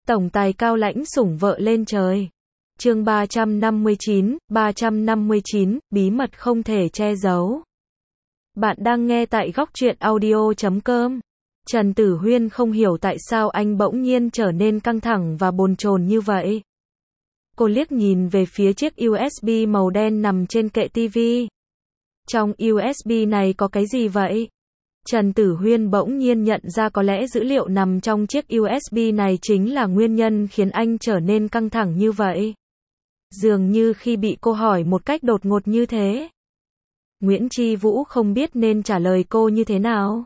Tổng tài cao lãnh sủng vợ lên trời. Chương 359, bí mật không thể che giấu. Bạn đang nghe tại góc truyện audio.com. Trần Tử Huyên không hiểu tại sao anh bỗng nhiên trở nên căng thẳng và bồn chồn như vậy. Cô liếc nhìn về phía chiếc USB màu đen nằm trên kệ tivi. Trong USB này có cái gì vậy? Trần Tử Huyên bỗng nhiên nhận ra có lẽ dữ liệu nằm trong chiếc USB này chính là nguyên nhân khiến anh trở nên căng thẳng như vậy. Dường như khi bị cô hỏi một cách đột ngột như thế, Nguyễn Chi Vũ không biết nên trả lời cô như thế nào.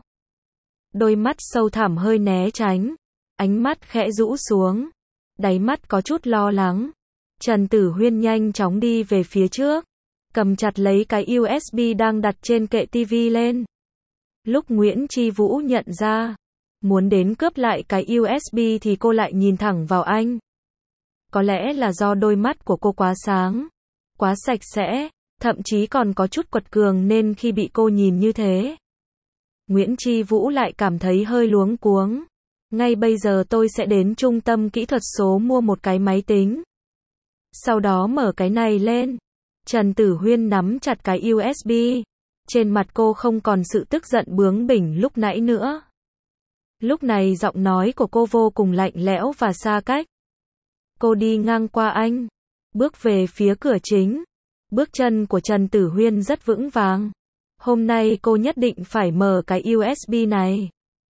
Đôi mắt sâu thẳm hơi né tránh, ánh mắt khẽ rũ xuống, đáy mắt có chút lo lắng. Trần Tử Huyên nhanh chóng đi về phía trước, cầm chặt lấy cái USB đang đặt trên kệ tivi lên. Lúc Nguyễn Chi Vũ nhận ra, muốn đến cướp lại cái USB thì cô lại nhìn thẳng vào anh. Có lẽ là do đôi mắt của cô quá sáng, quá sạch sẽ, thậm chí còn có chút quật cường nên khi bị cô nhìn như thế, Nguyễn Chi Vũ lại cảm thấy hơi luống cuống. Ngay bây giờ tôi sẽ đến trung tâm kỹ thuật số mua một cái máy tính. Sau đó mở cái này lên. Trần Tử Huyên nắm chặt cái USB. Trên mặt cô không còn sự tức giận bướng bỉnh lúc nãy nữa. Lúc này giọng nói của cô vô cùng lạnh lẽo và xa cách. Cô đi ngang qua anh, bước về phía cửa chính. Bước chân của Trần Tử Huyên rất vững vàng. Hôm nay cô nhất định phải mở cái USB này.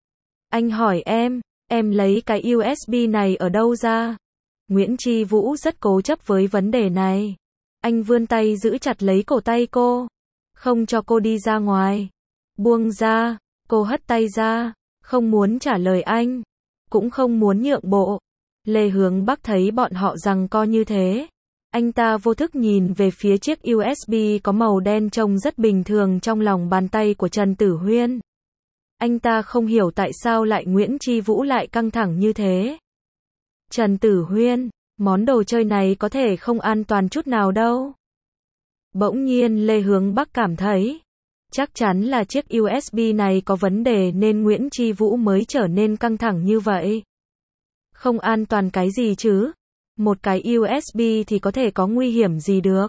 Anh hỏi em lấy cái USB này ở đâu ra? Nguyễn Chi Vũ rất cố chấp với vấn đề này. Anh vươn tay giữ chặt lấy cổ tay cô, không cho cô đi ra ngoài. Buông ra, cô hất tay ra, không muốn trả lời anh, cũng không muốn nhượng bộ. Lê Hướng Bắc thấy bọn họ giằng co như thế. Anh ta vô thức nhìn về phía chiếc USB có màu đen trông rất bình thường trong lòng bàn tay của Trần Tử Huyên. Anh ta không hiểu tại sao lại Nguyễn Chi Vũ lại căng thẳng như thế. Trần Tử Huyên, món đồ chơi này có thể không an toàn chút nào đâu. Bỗng nhiên Lê Hướng Bắc cảm thấy, chắc chắn là chiếc USB này có vấn đề nên Nguyễn Chi Vũ mới trở nên căng thẳng như vậy. Không an toàn cái gì chứ? Một cái USB thì có thể có nguy hiểm gì được?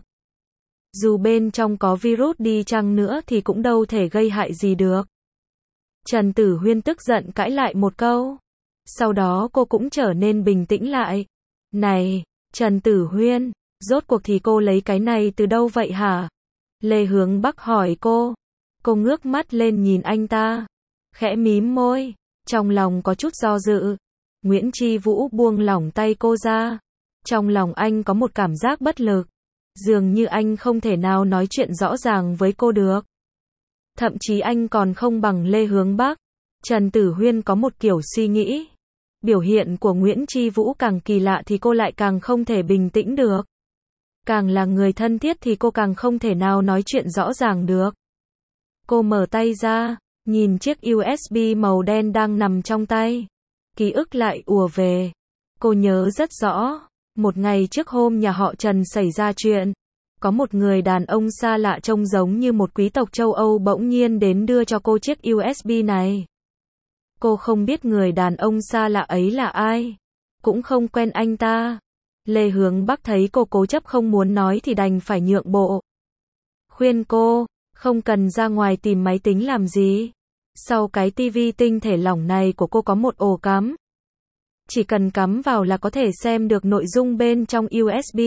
Dù bên trong có virus đi chăng nữa thì cũng đâu thể gây hại gì được. Trần Tử Huyên tức giận cãi lại một câu. Sau đó cô cũng trở nên bình tĩnh lại. Này, Trần Tử Huyên, rốt cuộc thì cô lấy cái này từ đâu vậy hả? Lê Hướng Bắc hỏi cô. Cô ngước mắt lên nhìn anh ta, khẽ mím môi, trong lòng có chút do dự. Nguyễn Chi Vũ buông lỏng tay cô ra. Trong lòng anh có một cảm giác bất lực. Dường như anh không thể nào nói chuyện rõ ràng với cô được. Thậm chí anh còn không bằng Lê Hướng Bắc. Trần Tử Huyên có một kiểu suy nghĩ. Biểu hiện của Nguyễn Chi Vũ càng kỳ lạ thì cô lại càng không thể bình tĩnh được. Càng là người thân thiết thì cô càng không thể nào nói chuyện rõ ràng được. Cô mở tay ra, nhìn chiếc USB màu đen đang nằm trong tay. Ký ức lại ùa về. Cô nhớ rất rõ, một ngày trước hôm nhà họ Trần xảy ra chuyện, có một người đàn ông xa lạ trông giống như một quý tộc châu Âu bỗng nhiên đến đưa cho cô chiếc USB này. Cô không biết người đàn ông xa lạ ấy là ai, cũng không quen anh ta. Lê Hướng Bắc thấy cô cố chấp không muốn nói thì đành phải nhượng bộ. Khuyên cô, không cần ra ngoài tìm máy tính làm gì. Sau cái tivi tinh thể lỏng này của cô có một ổ cắm. Chỉ cần cắm vào là có thể xem được nội dung bên trong USB.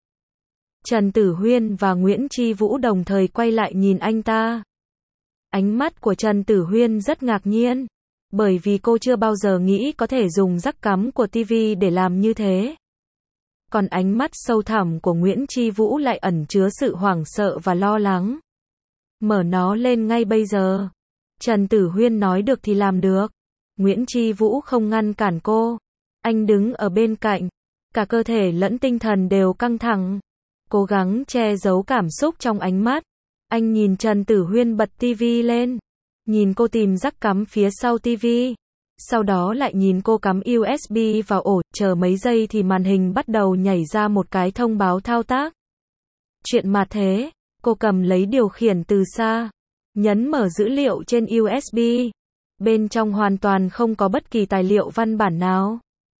Trần Tử Huyên và Nguyễn Chi Vũ đồng thời quay lại nhìn anh ta. Ánh mắt của Trần Tử Huyên rất ngạc nhiên, bởi vì cô chưa bao giờ nghĩ có thể dùng jack cắm của tivi để làm như thế. Còn ánh mắt sâu thẳm của Nguyễn Chi Vũ lại ẩn chứa sự hoảng sợ và lo lắng. Mở nó lên ngay bây giờ. Trần Tử Huyên nói được thì làm được. Nguyễn Chi Vũ không ngăn cản cô. Anh đứng ở bên cạnh, cả cơ thể lẫn tinh thần đều căng thẳng, cố gắng che giấu cảm xúc trong ánh mắt. Anh nhìn Trần Tử Huyên bật tivi lên, nhìn cô tìm jack cắm phía sau tivi, sau đó lại nhìn cô cắm USB vào ổ, chờ mấy giây thì màn hình bắt đầu nhảy ra một cái thông báo thao tác. Chuyện mà thế, cô cầm lấy điều khiển từ xa, nhấn mở dữ liệu trên USB. Bên trong hoàn toàn không có bất kỳ tài liệu văn bản nào.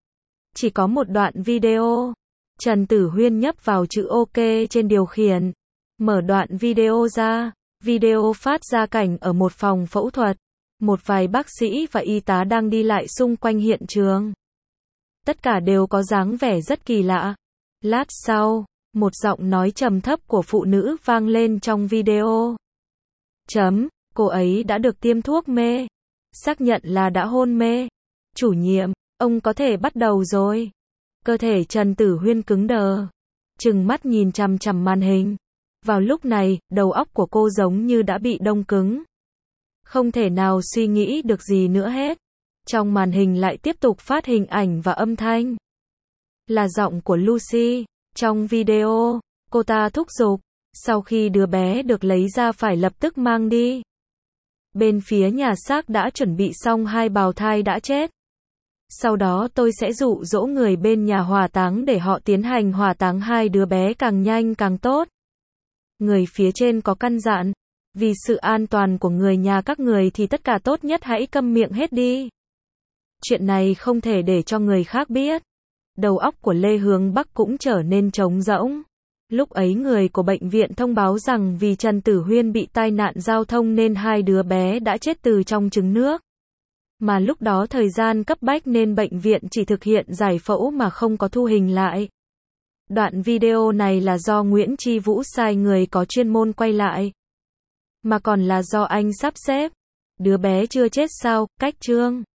Chỉ có một đoạn video. Trần Tử Huyên nhấp vào chữ OK trên điều khiển. Mở đoạn video ra. Video phát ra cảnh ở một phòng phẫu thuật. Một vài bác sĩ và y tá đang đi lại xung quanh hiện trường. Tất cả đều có dáng vẻ rất kỳ lạ. Lát sau, một giọng nói trầm thấp của phụ nữ vang lên trong video. Cô ấy đã được tiêm thuốc mê. Xác nhận là đã hôn mê. Chủ nhiệm, ông có thể bắt đầu rồi. Cơ thể Trần Tử Huyên cứng đờ. Trừng mắt nhìn chằm chằm màn hình. Vào lúc này, đầu óc của cô giống như đã bị đông cứng. Không thể nào suy nghĩ được gì nữa hết. Trong màn hình lại tiếp tục phát hình ảnh và âm thanh. Là giọng của Lucy. Trong video, cô ta thúc giục. Sau khi đứa bé được lấy ra phải lập tức mang đi. Bên phía nhà xác đã chuẩn bị xong 2 bào thai đã chết. Sau đó tôi sẽ dụ dỗ người bên nhà hỏa táng để họ tiến hành hỏa táng 2 đứa bé càng nhanh càng tốt. Người phía trên có căn dặn. Vì sự an toàn của người nhà các người thì tất cả tốt nhất hãy câm miệng hết đi. Chuyện này không thể để cho người khác biết. Đầu óc của Lê Hướng Bắc cũng trở nên trống rỗng. Lúc ấy người của bệnh viện thông báo rằng vì Trần Tử Huyên bị tai nạn giao thông nên 2 đứa bé đã chết từ trong trứng nước. Mà lúc đó thời gian cấp bách nên bệnh viện chỉ thực hiện giải phẫu mà không có thu hình lại. Đoạn video này là do Nguyễn Chi Vũ sai người có chuyên môn quay lại. Mà còn là do anh sắp xếp. Đứa bé chưa chết sao, cách chương.